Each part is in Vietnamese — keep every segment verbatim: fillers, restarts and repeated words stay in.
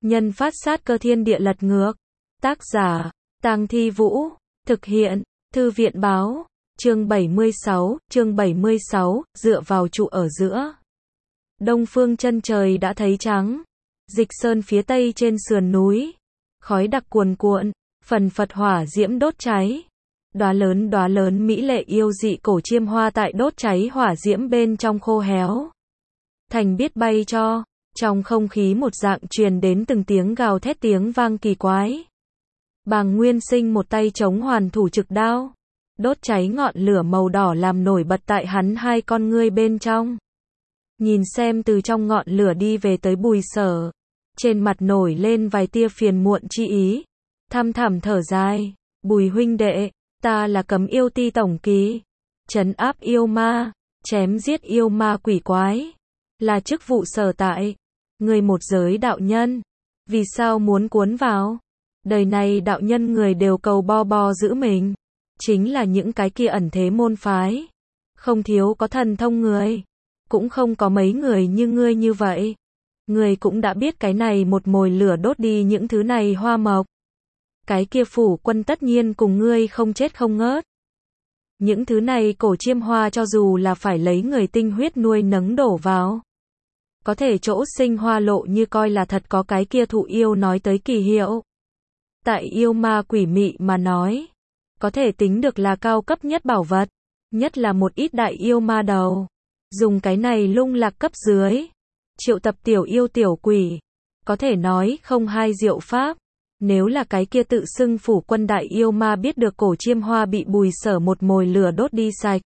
Nhân phát sát cơ thiên địa lật ngược. Tác giả, Tang Thi Vũ. Thực hiện, Thư viện báo. Chương bảy mươi sáu, chương bảy mươi sáu, dựa vào trụ ở giữa. Đông phương chân trời đã thấy trắng. Dịch sơn phía tây trên sườn núi. Khói đặc cuồn cuộn, phần phật hỏa diễm đốt cháy. Đóa lớn đóa lớn mỹ lệ yêu dị cổ chiêm hoa tại đốt cháy hỏa diễm bên trong khô héo. Thành biết bay cho, trong không khí một dạng truyền đến từng tiếng gào thét tiếng vang kỳ quái. Bàng Nguyên Sinh một tay chống hoàn thủ trực đao, đốt cháy ngọn lửa màu đỏ làm nổi bật tại hắn hai con ngươi bên trong. Nhìn xem từ trong ngọn lửa đi về tới Bùi Sở, trên mặt nổi lên vài tia phiền muộn chi ý, thăm thẳm thở dài, Bùi huynh đệ, ta là Cấm Yêu Ti tổng kỳ, trấn áp yêu ma, chém giết yêu ma quỷ quái, là chức vụ sở tại, người một giới đạo nhân, vì sao muốn cuốn vào? Đời này đạo nhân người đều cầu bo bo giữ mình, chính là những cái kia ẩn thế môn phái, không thiếu có thần thông người, cũng không có mấy người như ngươi như vậy. Ngươi cũng đã biết cái này một mồi lửa đốt đi những thứ này hoa mộc. Cái kia phủ quân tất nhiên cùng ngươi không chết không ngớt. Những thứ này cổ chiêm hoa cho dù là phải lấy người tinh huyết nuôi nấng đổ vào, có thể chỗ sinh hoa lộ như coi là thật có cái kia thụ yêu nói tới kỳ hiệu. Tại yêu ma quỷ mị mà nói, có thể tính được là cao cấp nhất bảo vật, nhất là một ít đại yêu ma đầu. Dùng cái này lung lạc cấp dưới, triệu tập tiểu yêu tiểu quỷ, có thể nói không hai diệu pháp. Nếu là cái kia tự xưng phủ quân đại yêu ma biết được cổ chiêm hoa bị Bùi Sở một mồi lửa đốt đi sạch,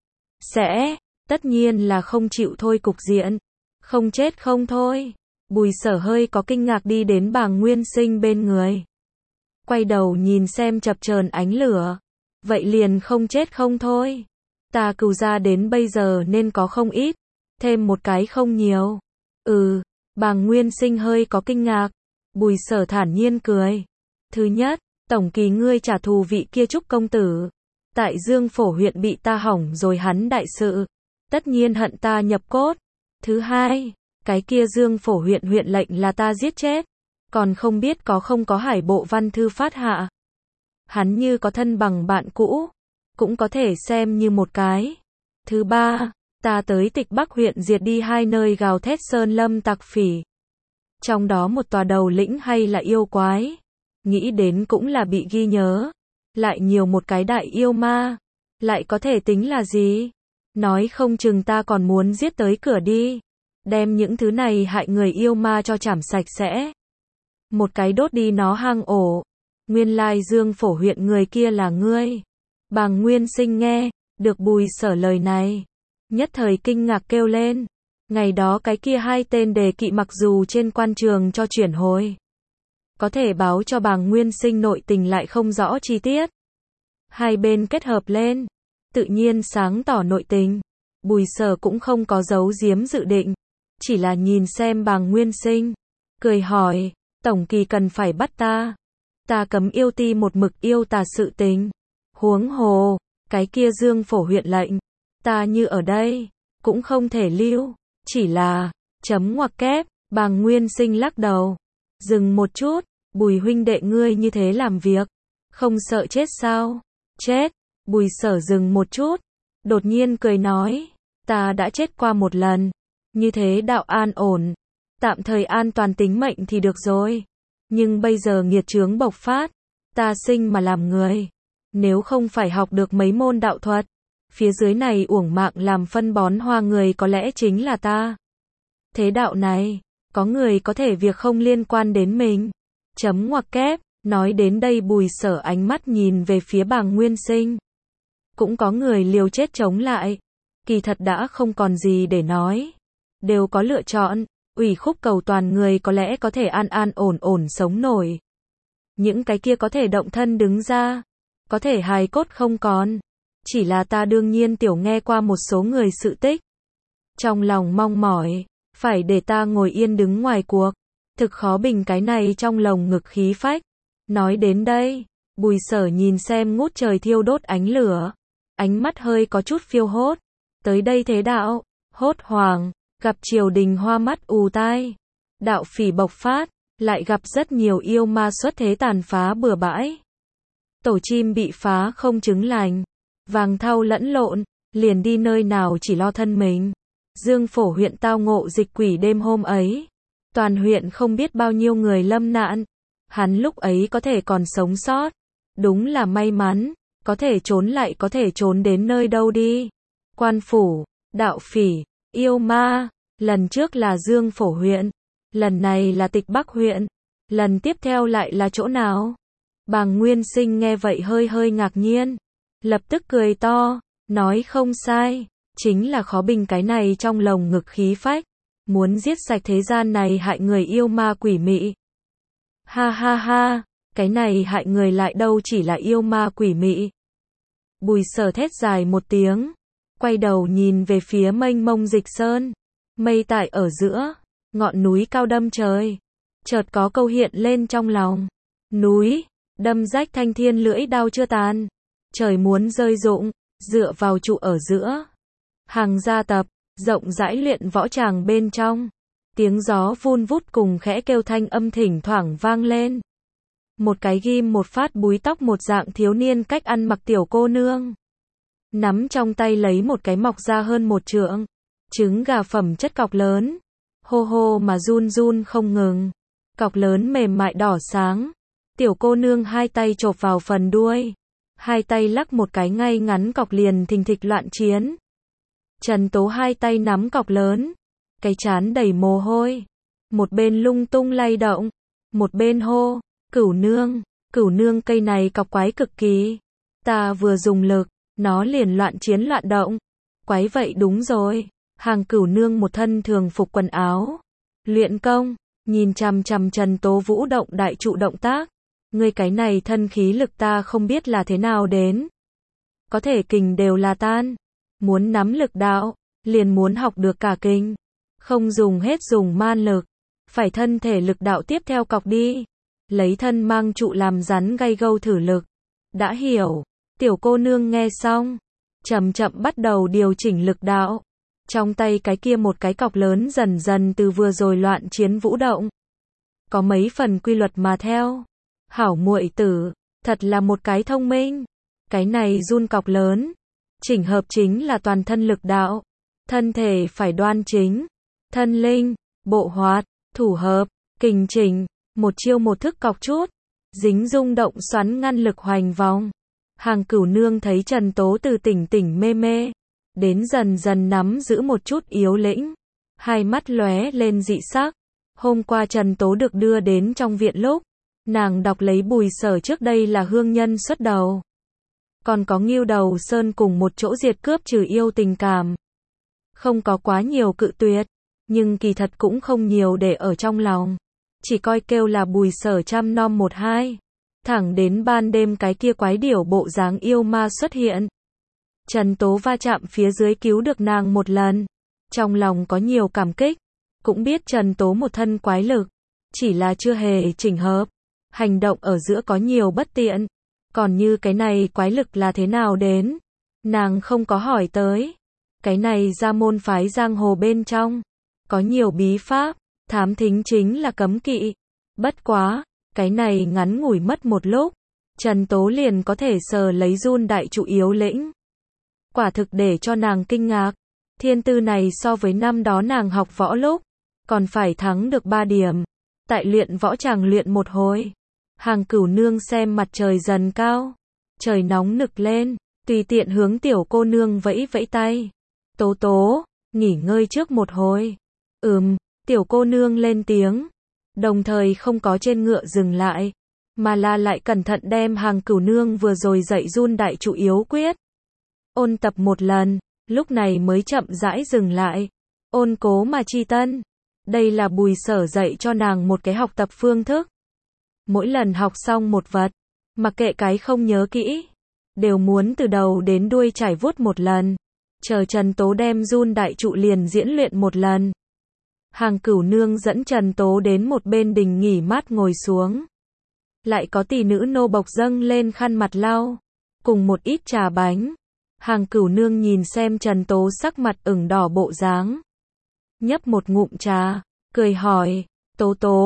sẽ, tất nhiên là không chịu thôi cục diện, không chết không thôi. Bùi Sở hơi có kinh ngạc đi đến Bàng Nguyên Sinh bên người, quay đầu nhìn xem chập chờn ánh lửa, vậy liền không chết không thôi. Ta cừu ra đến bây giờ nên có không ít, thêm một cái không nhiều. Ừ, Bàng Nguyên Sinh hơi có kinh ngạc. Bùi Sở thản nhiên cười. Thứ nhất, tổng kỳ ngươi trả thù vị kia Trúc công tử, tại Dương Phổ huyện bị ta hỏng rồi hắn đại sự, tất nhiên hận ta nhập cốt. Thứ hai, cái kia Dương Phổ huyện huyện lệnh là ta giết chết, còn không biết có không có hải bộ văn thư phát hạ. Hắn như có thân bằng bạn cũ, cũng có thể xem như một cái. Thứ ba, ta tới Tịch Bắc huyện diệt đi hai nơi gào thét sơn lâm tặc phỉ. Trong đó một tòa đầu lĩnh hay là yêu quái, nghĩ đến cũng là bị ghi nhớ. Lại nhiều một cái đại yêu ma, lại có thể tính là gì? Nói không chừng ta còn muốn giết tới cửa đi, đem những thứ này hại người yêu ma cho chảm sạch sẽ. Một cái đốt đi nó hang ổ. Nguyên lai Dương Phổ huyện người kia là ngươi. Bàng Nguyên Sinh nghe được Bùi Sở lời này, nhất thời kinh ngạc kêu lên. Ngày đó cái kia hai tên đề kỵ mặc dù trên quan trường cho chuyển hồi, có thể báo cho Bàng Nguyên Sinh nội tình lại không rõ chi tiết. Hai bên kết hợp lên, tự nhiên sáng tỏ nội tình. Bùi Sở cũng không có giấu giếm dự định, chỉ là nhìn xem Bàng Nguyên Sinh, cười hỏi, tổng kỳ cần phải bắt ta. Ta Cấm Yêu Ti một mực yêu tà sự tình. Huống hồ, cái kia Dương Phổ huyện lệnh, ta như ở đây, cũng không thể lưu. Chỉ là, chấm ngoặc kép, Bàng Nguyên Sinh lắc đầu. Dừng một chút, Bùi huynh đệ ngươi như thế làm việc, không sợ chết sao? Chết. Bùi Sở dừng một chút, đột nhiên cười nói, ta đã chết qua một lần, như thế đạo an ổn, tạm thời an toàn tính mệnh thì được rồi. Nhưng bây giờ nghiệt chướng bộc phát, ta sinh mà làm người, nếu không phải học được mấy môn đạo thuật, phía dưới này uổng mạng làm phân bón hoa người có lẽ chính là ta. Thế đạo này, có người có thể việc không liên quan đến mình. Chấm ngoặc kép, nói đến đây Bùi Sở ánh mắt nhìn về phía Bàng Nguyên Sinh. Cũng có người liều chết chống lại, kỳ thật đã không còn gì để nói. Đều có lựa chọn, ủy khúc cầu toàn người có lẽ có thể an an ổn ổn sống nổi. Những cái kia có thể động thân đứng ra, có thể hài cốt không còn. Chỉ là ta đương nhiên tiểu nghe qua một số người sự tích. Trong lòng mong mỏi, phải để ta ngồi yên đứng ngoài cuộc. Thực khó bình cái này trong lồng ngực khí phách. Nói đến đây, Bùi Sở nhìn xem ngút trời thiêu đốt ánh lửa. Ánh mắt hơi có chút phiêu hốt. Tới đây thế đạo, hốt hoảng, gặp triều đình hoa mắt ù tai. Đạo phỉ bộc phát, lại gặp rất nhiều yêu ma xuất thế tàn phá bừa bãi. Tổ chim bị phá không chứng lành, vàng thau lẫn lộn, liền đi nơi nào chỉ lo thân mình. Dương Phổ huyện tao ngộ dịch quỷ đêm hôm ấy, toàn huyện không biết bao nhiêu người lâm nạn. Hắn lúc ấy có thể còn sống sót, đúng là may mắn, có thể trốn lại có thể trốn đến nơi đâu đi. Quan phủ, đạo phỉ, yêu ma, lần trước là Dương Phổ huyện, lần này là Tịch Bắc huyện, lần tiếp theo lại là chỗ nào? Bàng Nguyên Sinh nghe vậy hơi hơi ngạc nhiên, lập tức cười to, nói không sai, chính là khó bình cái này trong lồng ngực khí phách, muốn giết sạch thế gian này hại người yêu ma quỷ mị. Ha ha ha, cái này hại người lại đâu chỉ là yêu ma quỷ mị. Bùi Sở thét dài một tiếng, quay đầu nhìn về phía mênh mông Dịch Sơn, mây tại ở giữa, ngọn núi cao đâm trời, chợt có câu hiện lên trong lòng. Núi, đâm rách thanh thiên lưỡi đao chưa tàn, trời muốn rơi rụng, dựa vào trụ ở giữa. Hàng gia tập, rộng rãi luyện võ tràng bên trong, tiếng gió vun vút cùng khẽ kêu thanh âm thỉnh thoảng vang lên. Một cái ghim một phát búi tóc một dạng thiếu niên cách ăn mặc tiểu cô nương, nắm trong tay lấy một cái mọc ra hơn một trượng, trứng gà phẩm chất cọc lớn, hô hô mà run run không ngừng, cọc lớn mềm mại đỏ sáng, tiểu cô nương hai tay chộp vào phần đuôi, hai tay lắc một cái ngay ngắn cọc liền thình thịch loạn chiến. Trần Tố hai tay nắm cọc lớn, cái trán đầy mồ hôi, một bên lung tung lay động, một bên hô, Cửu nương, Cửu nương cây này cọc quái cực kỳ, ta vừa dùng lực, nó liền loạn chiến loạn động. Quái vậy đúng rồi. Hàng Cửu nương một thân thường phục quần áo, luyện công, nhìn chằm chằm Trần Tố Vũ động đại trụ động tác, ngươi cái này thân khí lực ta không biết là thế nào đến, có thể kình đều là tan, muốn nắm lực đạo, liền muốn học được cả kình, không dùng hết dùng man lực, phải thân thể lực đạo tiếp theo cọc đi, lấy thân mang trụ làm rắn gây gâu thử lực. Đã hiểu. Tiểu cô nương nghe xong, chậm chậm bắt đầu điều chỉnh lực đạo. Trong tay cái kia một cái cọc lớn dần dần từ vừa rồi loạn chiến vũ động. Có mấy phần quy luật mà theo. Hảo muội tử, thật là một cái thông minh. Cái này run cọc lớn, chỉnh hợp chính là toàn thân lực đạo. Thân thể phải đoan chính, thân linh, bộ hoạt, thủ hợp, kình chỉnh, một chiêu một thức cọc chút, dính rung động xoắn ngăn lực hoành vòng. Hàng Cửu nương thấy Trần Tố từ tỉnh tỉnh mê mê, đến dần dần nắm giữ một chút yếu lĩnh, hai mắt lóe lên dị sắc. Hôm qua Trần Tố được đưa đến trong viện lúc, nàng đọc lấy Bùi Sở trước đây là hương nhân xuất đầu, còn có Ngưu Đầu Sơn cùng một chỗ diệt cướp trừ yêu tình cảm. Không có quá nhiều cự tuyệt, nhưng kỳ thật cũng không nhiều để ở trong lòng, chỉ coi kêu là Bùi Sở chăm nom một hai. Thẳng đến ban đêm cái kia quái điểu bộ dáng yêu ma xuất hiện. Trần Tố va chạm phía dưới cứu được nàng một lần. Trong lòng có nhiều cảm kích. Cũng biết Trần Tố một thân quái lực. Chỉ là chưa hề chỉnh hợp. Hành động ở giữa có nhiều bất tiện. Còn như cái này quái lực là thế nào đến. Nàng không có hỏi tới. Cái này ra môn phái giang hồ bên trong. Có nhiều bí pháp. Thám thính chính là cấm kỵ. Bất quá. Cái này ngắn ngủi mất một lúc, Trần Tố liền có thể sờ lấy run đại trụ yếu lĩnh. Quả thực để cho nàng kinh ngạc, thiên tư này so với năm đó nàng học võ lúc, còn phải thắng được ba điểm. Tại luyện võ tràng luyện một hồi, Hàng Cửu nương xem mặt trời dần cao, trời nóng nực lên, tùy tiện hướng tiểu cô nương vẫy vẫy tay. Tố Tố, nghỉ ngơi trước một hồi. Ừm, tiểu cô nương lên tiếng. Đồng thời không có trên ngựa dừng lại, mà là lại cẩn thận đem Hàng Cửu nương vừa rồi dạy run đại trụ yếu quyết. Ôn tập một lần, lúc này mới chậm rãi dừng lại. Ôn cố mà chi tân. Đây là Bùi Sở dạy cho nàng một cái học tập phương thức. Mỗi lần học xong một vật, mặc kệ cái không nhớ kỹ, đều muốn từ đầu đến đuôi trải vuốt một lần. Chờ Trần Tố đem run đại trụ liền diễn luyện một lần. Hàng Cửu nương dẫn Trần Tố đến một bên đình nghỉ mát ngồi xuống. Lại có tỷ nữ nô bộc dâng lên khăn mặt lau, cùng một ít trà bánh. Hàng Cửu nương nhìn xem Trần Tố sắc mặt ửng đỏ bộ dáng, nhấp một ngụm trà, cười hỏi, Tố Tố,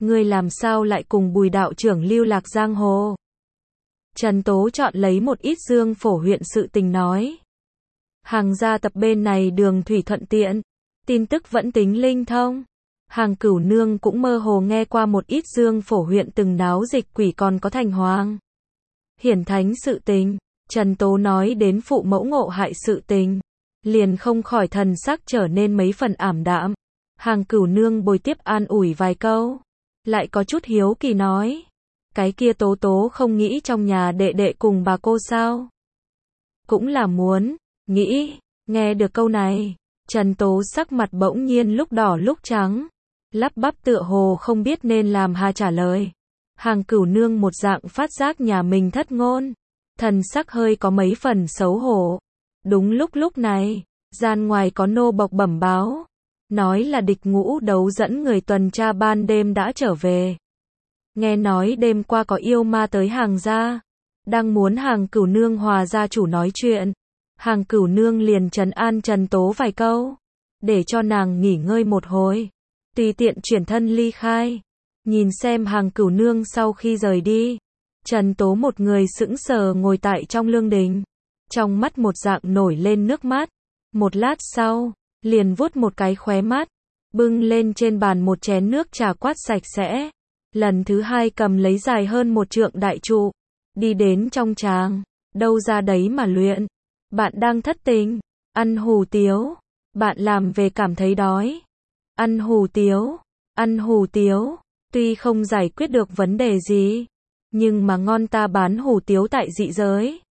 ngươi làm sao lại cùng Bùi đạo trưởng lưu lạc giang hồ? Trần Tố chọn lấy một ít Dương Phổ huyện sự tình nói. Hàng gia tập bên này đường thủy thuận tiện, tin tức vẫn tính linh thông. Hàng Cửu Nương cũng mơ hồ nghe qua một ít Dương Phổ huyện từng náo dịch quỷ còn có thành hoàng hiển thánh sự tình. Trần Tố nói đến phụ mẫu ngộ hại sự tình, liền không khỏi thần sắc trở nên mấy phần ảm đạm. Hàng Cửu Nương bồi tiếp an ủi vài câu, lại có chút hiếu kỳ nói, cái kia Tố Tố không nghĩ trong nhà đệ đệ cùng bà cô sao? Cũng là muốn, nghĩ. Nghe được câu này, Trần Tố sắc mặt bỗng nhiên lúc đỏ lúc trắng, lắp bắp tựa hồ không biết nên làm hà trả lời. Hàng Cửu Nương một dạng phát giác nhà mình thất ngôn, thần sắc hơi có mấy phần xấu hổ. Đúng lúc lúc này, gian ngoài có nô bộc bẩm báo, nói là địch ngũ đấu dẫn người tuần tra ban đêm đã trở về. Nghe nói đêm qua có yêu ma tới Hàng gia, đang muốn Hàng Cửu Nương hòa gia chủ nói chuyện. Hàng Cửu Nương liền trấn an Trần Tố vài câu, để cho nàng nghỉ ngơi một hồi, tùy tiện chuyển thân ly khai. Nhìn xem Hàng Cửu Nương sau khi rời đi, Trần Tố một người sững sờ ngồi tại trong lương đình, trong mắt một dạng nổi lên nước mắt. Một lát sau, liền vuốt một cái khóe mắt, bưng lên trên bàn một chén nước trà quát sạch sẽ. Lần thứ hai cầm lấy dài hơn một trượng đại trụ, đi đến trong tràng, đâu ra đấy mà luyện. Bạn đang thất tình, ăn hủ tiếu, bạn làm về cảm thấy đói, ăn hủ tiếu, ăn hủ tiếu, tuy không giải quyết được vấn đề gì, nhưng mà ngon, ta bán hủ tiếu tại dị giới.